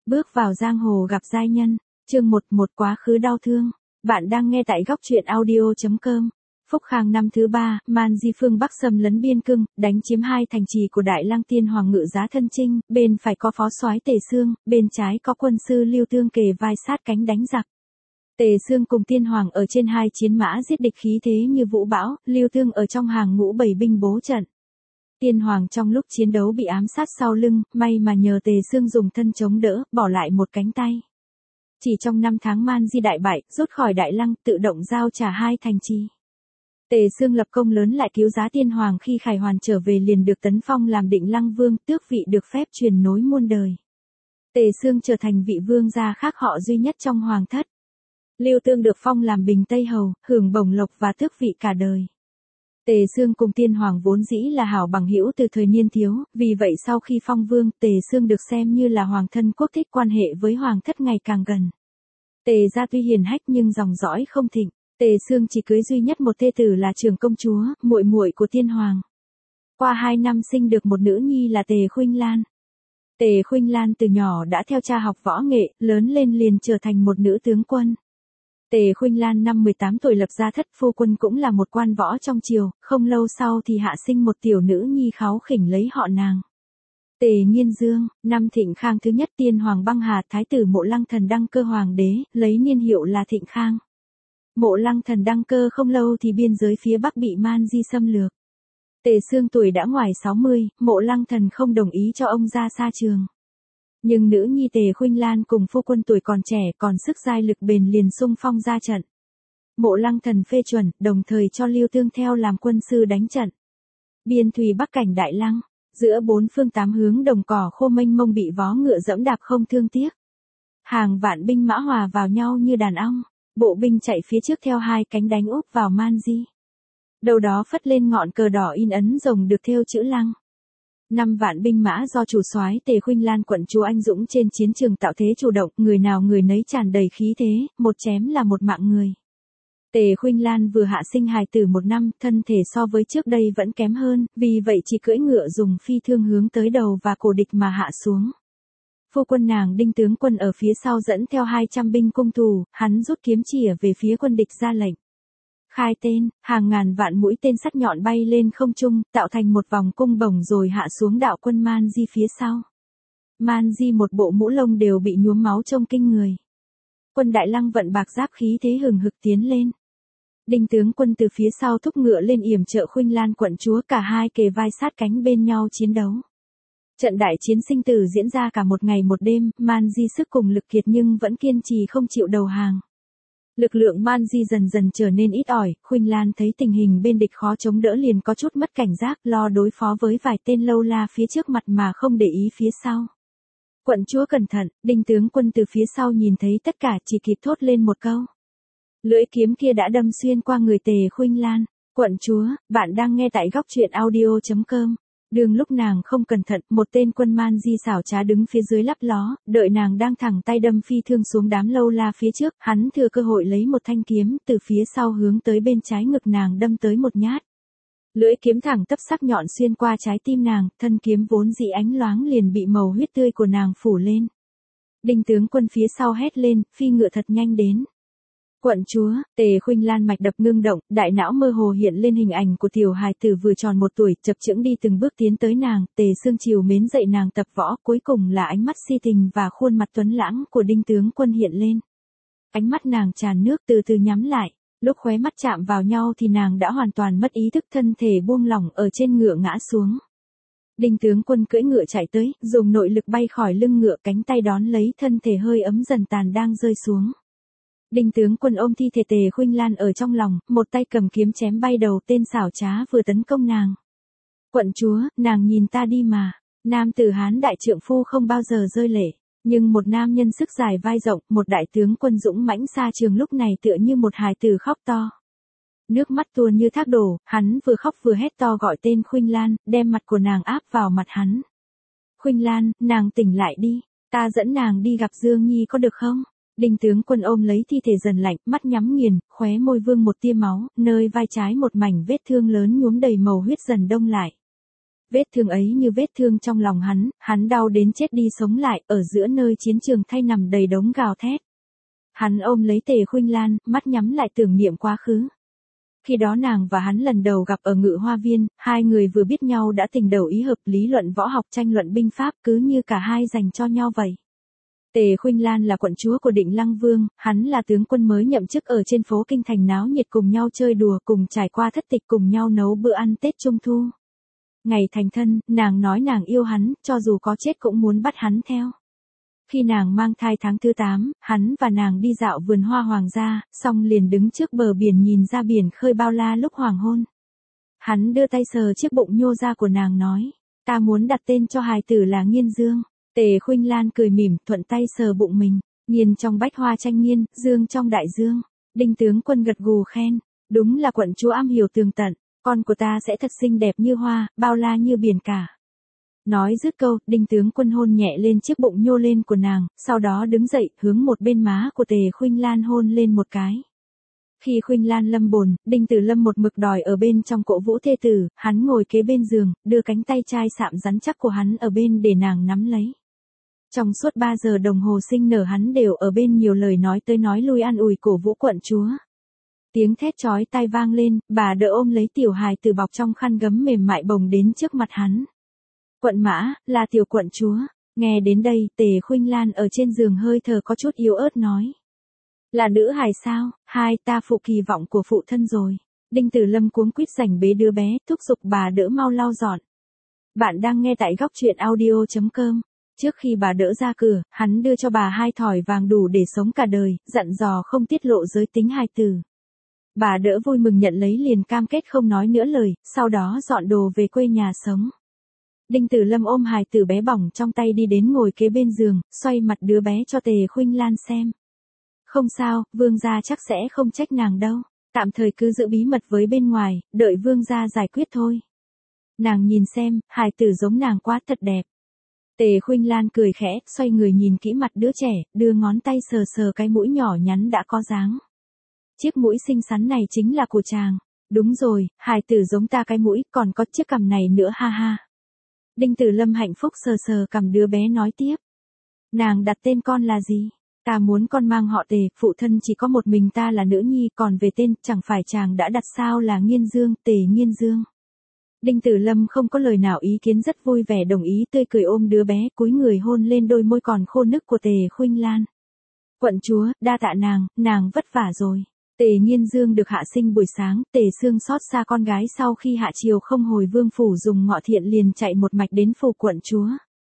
Bước vào giang hồ gặp giai nhân, chương 11 quá khứ đau thương. Bạn đang nghe tại góc truyện audio.com. Phúc Khang năm thứ 3, Man Di phương Bắc xâm lấn biên cương, đánh chiếm hai thành trì của Đại Lăng Tiên Hoàng Ngự Giá Thân Chinh, bên phải có phó soái Tề Xương, bên trái có quân sư Lưu Tương kề vai sát cánh đánh giặc. Tề Xương cùng Tiên Hoàng ở trên hai chiến mã giết địch khí thế như vũ bão, Lưu Tương ở trong hàng ngũ bảy binh bố trận. Tiên Hoàng trong lúc chiến đấu bị ám sát sau lưng, may mà nhờ Tề Xương dùng thân chống đỡ, bỏ lại một cánh tay. Chỉ trong 5 tháng Man Di đại bại, rút khỏi Đại Lăng, tự động giao trả hai thành trì. Tề Xương lập công lớn lại cứu giá Tiên Hoàng khi Khải Hoàn trở về liền được tấn phong làm Định Lăng Vương, tước vị được phép truyền nối muôn đời. Tề Xương trở thành vị vương gia khác họ duy nhất trong hoàng thất. Lưu Tương được phong làm Bình Tây Hầu, hưởng bổng lộc và tước vị cả đời. Tề Xương cùng Tiên Hoàng vốn dĩ là hảo bằng hữu từ thời niên thiếu, vì vậy sau khi phong vương, Tề Xương được xem như là hoàng thân quốc thích, quan hệ với hoàng thất ngày càng gần. Tề gia tuy hiền hách nhưng dòng dõi không thịnh. Tề Xương chỉ cưới duy nhất một thê tử là Trường công chúa, muội muội của Tiên Hoàng. Qua 2 năm sinh được một nữ nhi là Tề Khuynh Lan. Tề Khuynh Lan từ nhỏ đã theo cha học võ nghệ, lớn lên liền trở thành một nữ tướng quân. Tề Khuynh Lan năm 18 tuổi lập gia thất, phu quân cũng là một quan võ trong triều, không lâu sau thì hạ sinh một tiểu nữ nhi kháu khỉnh lấy họ nàng. Tề Nghiên Dương, năm Thịnh Khang thứ nhất, Tiên Hoàng băng hà, thái tử Mộ Lăng Thần đăng cơ hoàng đế, lấy niên hiệu là Thịnh Khang. Mộ Lăng Thần đăng cơ không lâu thì biên giới phía Bắc bị Man Di xâm lược. Tề Xương tuổi đã ngoài 60, Mộ Lăng Thần không đồng ý cho ông ra xa trường. Nhưng nữ nhi Tề Khuynh Lan cùng phu quân tuổi còn trẻ, còn sức giai lực bền liền xung phong ra trận. Mộ Lăng Thần phê chuẩn, đồng thời cho Lưu Tương theo làm quân sư đánh trận. Biên thùy Bắc cảnh Đại Lăng, giữa bốn phương tám hướng đồng cỏ khô mênh mông bị vó ngựa dẫm đạp không thương tiếc. Hàng vạn binh mã hòa vào nhau như đàn ong, bộ binh chạy phía trước theo hai cánh đánh úp vào Man Di. Đầu đó phất lên ngọn cờ đỏ in ấn rồng được thêu chữ Lăng. 5 vạn binh mã do chủ soái Tề Khuynh Lan quận chúa anh dũng trên chiến trường tạo thế chủ động, người nào người nấy tràn đầy khí thế, một chém là một mạng người. Tề Khuynh Lan vừa hạ sinh hài tử 1 năm, thân thể so với trước đây vẫn kém hơn, vì vậy chỉ cưỡi ngựa dùng phi thương hướng tới đầu và cổ địch mà hạ xuống. Phu quân nàng Đinh tướng quân ở phía sau dẫn theo 200 binh cung thủ, hắn rút kiếm chỉa về phía quân địch ra lệnh. Khai tên, hàng ngàn vạn mũi tên sắc nhọn bay lên không trung, tạo thành một vòng cung bổng rồi hạ xuống đạo quân Man Di phía sau. Man Di một bộ mũ lông đều bị nhuốm máu trông kinh người. Quân Đại Lăng vận bạc giáp khí thế hừng hực tiến lên. Đinh tướng quân từ phía sau thúc ngựa lên yểm trợ Khuynh Lan quận chúa, cả hai kề vai sát cánh bên nhau chiến đấu. Trận đại chiến sinh tử diễn ra cả một ngày một đêm, Man Di sức cùng lực kiệt nhưng vẫn kiên trì không chịu đầu hàng. Lực lượng Man Di dần dần trở nên ít ỏi, Khuynh Lan thấy tình hình bên địch khó chống đỡ liền có chút mất cảnh giác, lo đối phó với vài tên lâu la phía trước mặt mà không để ý phía sau. Quận chúa cẩn thận, Đinh tướng quân từ phía sau nhìn thấy tất cả chỉ kịp thốt lên một câu. Lưỡi kiếm kia đã đâm xuyên qua người Tề Khuynh Lan. Quận chúa, bạn đang nghe tại góc truyện audio.com. Đường lúc nàng không cẩn thận, một tên quân Man Di xảo trá đứng phía dưới lắp ló, đợi nàng đang thẳng tay đâm phi thương xuống đám lâu la phía trước, hắn thừa cơ hội lấy một thanh kiếm từ phía sau hướng tới bên trái ngực nàng đâm tới một nhát. Lưỡi kiếm thẳng tắp sắc nhọn xuyên qua trái tim nàng, thân kiếm vốn dị ánh loáng liền bị màu huyết tươi của nàng phủ lên. Đinh tướng quân phía sau hét lên, phi ngựa thật nhanh đến. Quận chúa, Tề Khuynh Lan mạch đập ngưng động, đại não mơ hồ hiện lên hình ảnh của tiểu hài tử vừa tròn 1 tuổi, chập chững đi từng bước tiến tới nàng, Tề Xương chiều mến dạy nàng tập võ, cuối cùng là ánh mắt si tình và khuôn mặt tuấn lãng của Đinh tướng quân hiện lên. Ánh mắt nàng tràn nước từ từ nhắm lại, lúc khóe mắt chạm vào nhau thì nàng đã hoàn toàn mất ý thức, thân thể buông lỏng ở trên ngựa ngã xuống. Đinh tướng quân cưỡi ngựa chạy tới, dùng nội lực bay khỏi lưng ngựa, cánh tay đón lấy, thân thể hơi ấm dần tàn đang rơi xuống. Đinh tướng quân ôm thi thể Tề Khuynh Lan ở trong lòng, một tay cầm kiếm chém bay đầu tên xảo trá vừa tấn công nàng. Quận chúa, nàng nhìn ta đi mà. Nam tử Hán đại trượng phu không bao giờ rơi lệ, nhưng một nam nhân sức dài vai rộng, một đại tướng quân dũng mãnh xa trường lúc này tựa như một hài tử khóc to. Nước mắt tuôn như thác đổ, hắn vừa khóc vừa hét to gọi tên Khuynh Lan, đem mặt của nàng áp vào mặt hắn. Khuynh Lan, nàng tỉnh lại đi, ta dẫn nàng đi gặp Dương Nhi có được không? Đinh tướng quân ôm lấy thi thể dần lạnh, mắt nhắm nghiền, khóe môi vương một tia máu, nơi vai trái một mảnh vết thương lớn nhuốm đầy màu huyết dần đông lại. Vết thương ấy như vết thương trong lòng hắn đau đến chết đi sống lại, ở giữa nơi chiến trường thay nằm đầy đống gào thét. Hắn ôm lấy Tề Khuynh Lan, mắt nhắm lại tưởng niệm quá khứ. Khi đó nàng và hắn lần đầu gặp ở Ngự Hoa Viên, hai người vừa biết nhau đã tình đầu ý hợp, lý luận võ học, tranh luận binh pháp, cứ như cả hai dành cho nhau vậy. Tề Khuynh Lan là quận chúa của Định Lăng Vương, hắn là tướng quân mới nhậm chức, ở trên phố kinh thành náo nhiệt, cùng nhau chơi đùa, cùng trải qua thất tịch, cùng nhau nấu bữa ăn Tết Trung Thu. Ngày thành thân, nàng nói nàng yêu hắn, cho dù có chết cũng muốn bắt hắn theo. Khi nàng mang thai tháng thứ 8, hắn và nàng đi dạo vườn hoa hoàng gia, xong liền đứng trước bờ biển nhìn ra biển khơi bao la lúc hoàng hôn. Hắn đưa tay sờ chiếc bụng nhô ra của nàng nói, ta muốn đặt tên cho hài tử là Nghiên Dương. Tề Khuynh Lan cười mỉm, thuận tay sờ bụng mình, nghiên trong bách hoa tranh nghiên, dương trong đại dương. Đinh tướng quân gật gù khen, đúng là quận chúa am hiểu tường tận, con của ta sẽ thật xinh đẹp như hoa, bao la như biển cả. Nói dứt câu, Đinh tướng quân hôn nhẹ lên chiếc bụng nhô lên của nàng, sau đó đứng dậy, hướng một bên má của Tề Khuynh Lan hôn lên một cái. Khi Khuynh Lan lâm bồn, Đinh Tử Lâm một mực đòi ở bên trong cổ vũ thê tử, hắn ngồi kế bên giường, đưa cánh tay trai sạm rắn chắc của hắn ở bên để nàng nắm lấy. Trong suốt 3 giờ đồng hồ sinh nở hắn đều ở bên, nhiều lời nói tới nói lui, an ủi cổ vũ quận chúa. Tiếng thét chói tai vang lên, bà đỡ ôm lấy tiểu hài tử bọc trong khăn gấm mềm mại bồng đến trước mặt hắn. Quận mã, là tiểu quận chúa. Nghe đến đây, Tề Khuynh Lan ở trên giường hơi thở có chút yếu ớt nói. Là nữ hài sao? Hai, ta phụ kỳ vọng của phụ thân rồi. Đinh Tử Lâm cuống quýt giành bế đứa bé, thúc giục bà đỡ mau lau dọn. Bạn đang nghe tại góc truyện audio.com. Trước khi bà đỡ ra cửa, hắn đưa cho bà 2 thỏi vàng đủ để sống cả đời, dặn dò không tiết lộ giới tính hài tử. Bà đỡ vui mừng nhận lấy, liền cam kết không nói nữa lời, sau đó dọn đồ về quê nhà sống. Đinh Tử Lâm ôm hài tử bé bỏng trong tay đi đến ngồi kế bên giường, xoay mặt đứa bé cho Tề Khuynh Lan xem. Không sao, vương gia chắc sẽ không trách nàng đâu, tạm thời cứ giữ bí mật với bên ngoài, đợi vương gia giải quyết thôi. Nàng nhìn xem, hài tử giống nàng quá, thật đẹp. Tề Khuynh Lan cười khẽ, xoay người nhìn kỹ mặt đứa trẻ, đưa ngón tay sờ sờ cái mũi nhỏ nhắn đã có dáng. Chiếc mũi xinh xắn này chính là của chàng. Đúng rồi, hài tử giống ta cái mũi, còn có chiếc cằm này nữa, ha ha. Đinh Tử Lâm hạnh phúc sờ sờ cằm đứa bé nói tiếp. Nàng đặt tên con là gì? Ta muốn con mang họ Tề, phụ thân chỉ có một mình ta là nữ nhi, còn về tên, chẳng phải chàng đã đặt sao là Nghiên Dương, Tề Nghiên Dương. Đinh Tử Lâm không có lời nào ý kiến, rất vui vẻ đồng ý, tươi cười ôm đứa bé, cúi người hôn lên đôi môi còn khô nức của Tề Khuynh Lan. Quận chúa, đa tạ nàng vất vả rồi. Tề Nghiên Dương được hạ sinh buổi sáng, Tề Sương xót xa con gái, sau khi hạ chiều không hồi vương phủ dùng ngọ thiện liền chạy một mạch đến phủ quận chúa.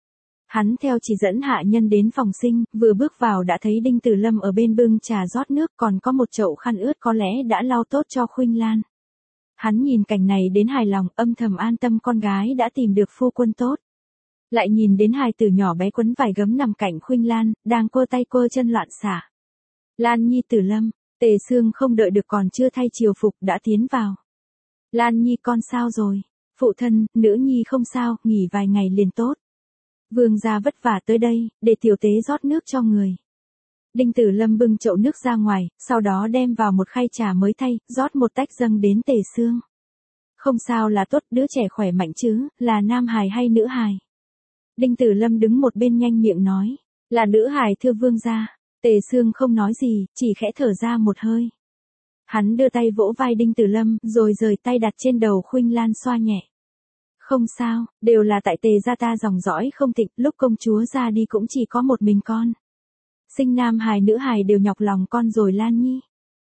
Hắn theo chỉ dẫn hạ nhân đến phòng sinh, vừa bước vào đã thấy Đinh Tử Lâm ở bên bưng trà rót nước, còn có một chậu khăn ướt có lẽ đã lau tốt cho Khuynh Lan. Hắn nhìn cảnh này đến hài lòng, âm thầm an tâm con gái đã tìm được phu quân tốt. Lại nhìn đến hài tử nhỏ bé quấn vải gấm nằm cạnh Khuynh Lan, đang quơ tay quơ chân loạn xả. Lan Nhi, Tử Lâm. Tề Sương không đợi được, còn chưa thay triều phục đã tiến vào. Lan Nhi, con sao rồi? Phụ thân, nữ nhi không sao, nghỉ vài ngày liền tốt. Vương gia vất vả tới đây, để tiểu tế rót nước cho người. Đinh Tử Lâm bưng chậu nước ra ngoài, sau đó đem vào một khay trà mới thay, rót một tách dâng đến Tề Sương. Không sao là tốt, đứa trẻ khỏe mạnh chứ, là nam hài hay nữ hài? Đinh Tử Lâm đứng một bên nhanh miệng nói, là nữ hài thưa vương gia. Tề Sương không nói gì, chỉ khẽ thở ra một hơi. Hắn đưa tay vỗ vai Đinh Tử Lâm, rồi rời tay đặt trên đầu Khuynh Lan xoa nhẹ. Không sao, đều là tại Tề gia ta dòng dõi không tịnh, lúc công chúa ra đi cũng chỉ có một mình con. Sinh nam hài nữ hài đều nhọc lòng con rồi Lan Nhi.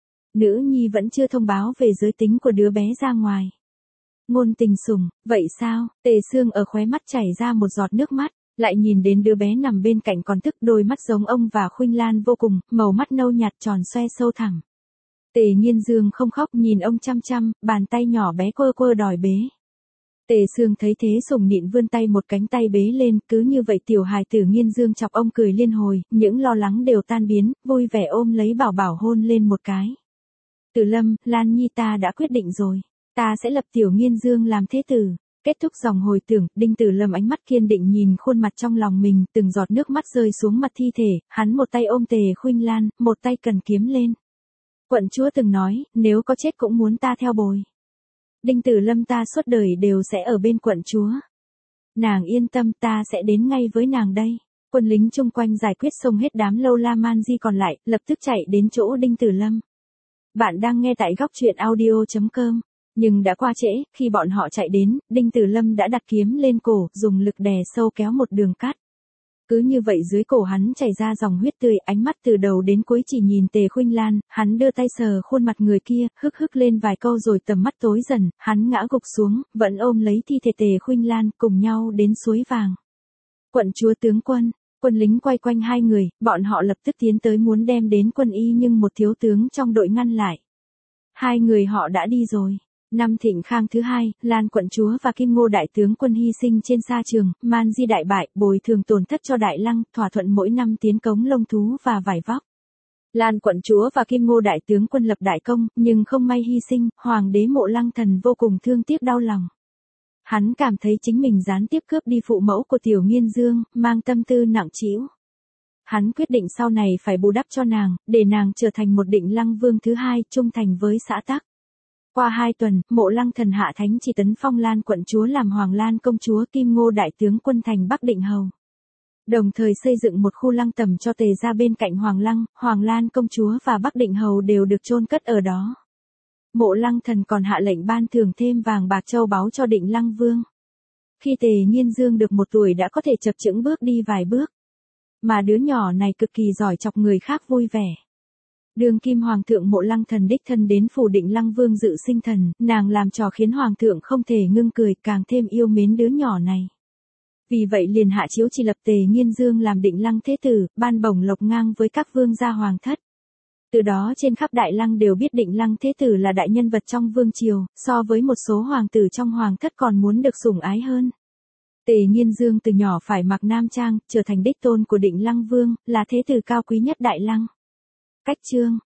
Nữ nhi vẫn chưa thông báo về giới tính của đứa bé ra ngoài. Ngôn tình sủng, vậy sao? Tề Sương ở khóe mắt chảy ra một giọt nước mắt. Lại nhìn đến đứa bé nằm bên cạnh còn thức, đôi mắt giống ông và Khuynh Lan vô cùng, màu mắt nâu nhạt tròn xoe sâu thẳm. Tề Nghiên Dương không khóc, nhìn ông chăm chăm, bàn tay nhỏ bé quơ quơ đòi bế. Tề Sương thấy thế sủng nịn vươn tay một cánh tay bế lên, cứ như vậy tiểu hài tử Nghiên Dương chọc ông cười liên hồi, những lo lắng đều tan biến, vui vẻ ôm lấy bảo bảo hôn lên một cái. Tử Lâm, Lan Nhi, ta đã quyết định rồi, ta sẽ lập tiểu Nghiên Dương làm thế tử. Kết thúc dòng hồi tưởng, Đinh Tử Lâm ánh mắt kiên định nhìn khuôn mặt trong lòng mình, từng giọt nước mắt rơi xuống mặt thi thể, hắn một tay ôm Tề Khuynh Lan, một tay cần kiếm lên. Quận chúa từng nói, nếu có chết cũng muốn ta theo bồi. Đinh Tử Lâm, ta suốt đời đều sẽ ở bên quận chúa. Nàng yên tâm, ta sẽ đến ngay với nàng đây. Quân lính chung quanh giải quyết xong hết đám lâu la man di còn lại, lập tức chạy đến chỗ Đinh Tử Lâm. Bạn đang nghe tại góc truyện audio.com. Nhưng đã qua trễ, khi bọn họ chạy đến, Đinh Tử Lâm đã đặt kiếm lên cổ, dùng lực đè sâu kéo một đường cắt. Cứ như vậy dưới cổ hắn chảy ra dòng huyết tươi, ánh mắt từ đầu đến cuối chỉ nhìn Tề Khuynh Lan, hắn đưa tay sờ khuôn mặt người kia, hức hức lên vài câu rồi tầm mắt tối dần, hắn ngã gục xuống, vẫn ôm lấy thi thể Tề Khuynh Lan, cùng nhau đến suối vàng. Quận chúa tướng quân, quân lính quay quanh hai người, bọn họ lập tức tiến tới muốn đem đến quân y nhưng một thiếu tướng trong đội ngăn lại. Hai người họ đã đi rồi. Năm Thịnh Khang thứ hai, Lan quận chúa và Kim Ngô đại tướng quân hy sinh trên sa trường, Man Di đại bại, bồi thường tổn thất cho Đại Lăng, thỏa thuận mỗi năm tiến cống lông thú và vải vóc. Lan quận chúa và Kim Ngô đại tướng quân lập đại công, nhưng không may hy sinh, hoàng đế Mộ Lăng Thần vô cùng thương tiếc đau lòng. Hắn cảm thấy chính mình gián tiếp cướp đi phụ mẫu của Tiểu Nghiên Dương, mang tâm tư nặng trĩu. Hắn quyết định sau này phải bù đắp cho nàng, để nàng trở thành một Định Lăng Vương thứ hai, trung thành với xã tắc. Qua 2 tuần, Mộ Lăng Thần hạ thánh chỉ tấn phong Lan quận chúa làm Hoàng Lan công chúa, Kim Ngô đại tướng quân thành Bắc Định hầu. Đồng thời xây dựng một khu lăng tẩm cho Tề gia bên cạnh Hoàng Lăng, Hoàng Lan công chúa và Bắc Định hầu đều được chôn cất ở đó. Mộ Lăng Thần còn hạ lệnh ban thưởng thêm vàng bạc châu báu cho Định Lăng Vương. Khi Tề Nghiên Dương được 1 tuổi đã có thể chập chững bước đi vài bước. Mà đứa nhỏ này cực kỳ giỏi chọc người khác vui vẻ. Đương kim hoàng thượng Mộ Lăng Thần đích thân đến phủ Định Lăng Vương dự sinh thần, nàng làm trò khiến hoàng thượng không thể ngưng cười, càng thêm yêu mến đứa nhỏ này. Vì vậy liền hạ chiếu chỉ lập Tề Nghiên Dương làm Định Lăng thế tử, ban bổng lộc ngang với các vương gia hoàng thất. Từ đó trên khắp Đại Lăng đều biết Định Lăng thế tử là đại nhân vật trong vương triều, so với một số hoàng tử trong hoàng thất còn muốn được sủng ái hơn. Tề Nghiên Dương từ nhỏ phải mặc nam trang, trở thành đích tôn của Định Lăng Vương, là thế tử cao quý nhất Đại Lăng. Cách chương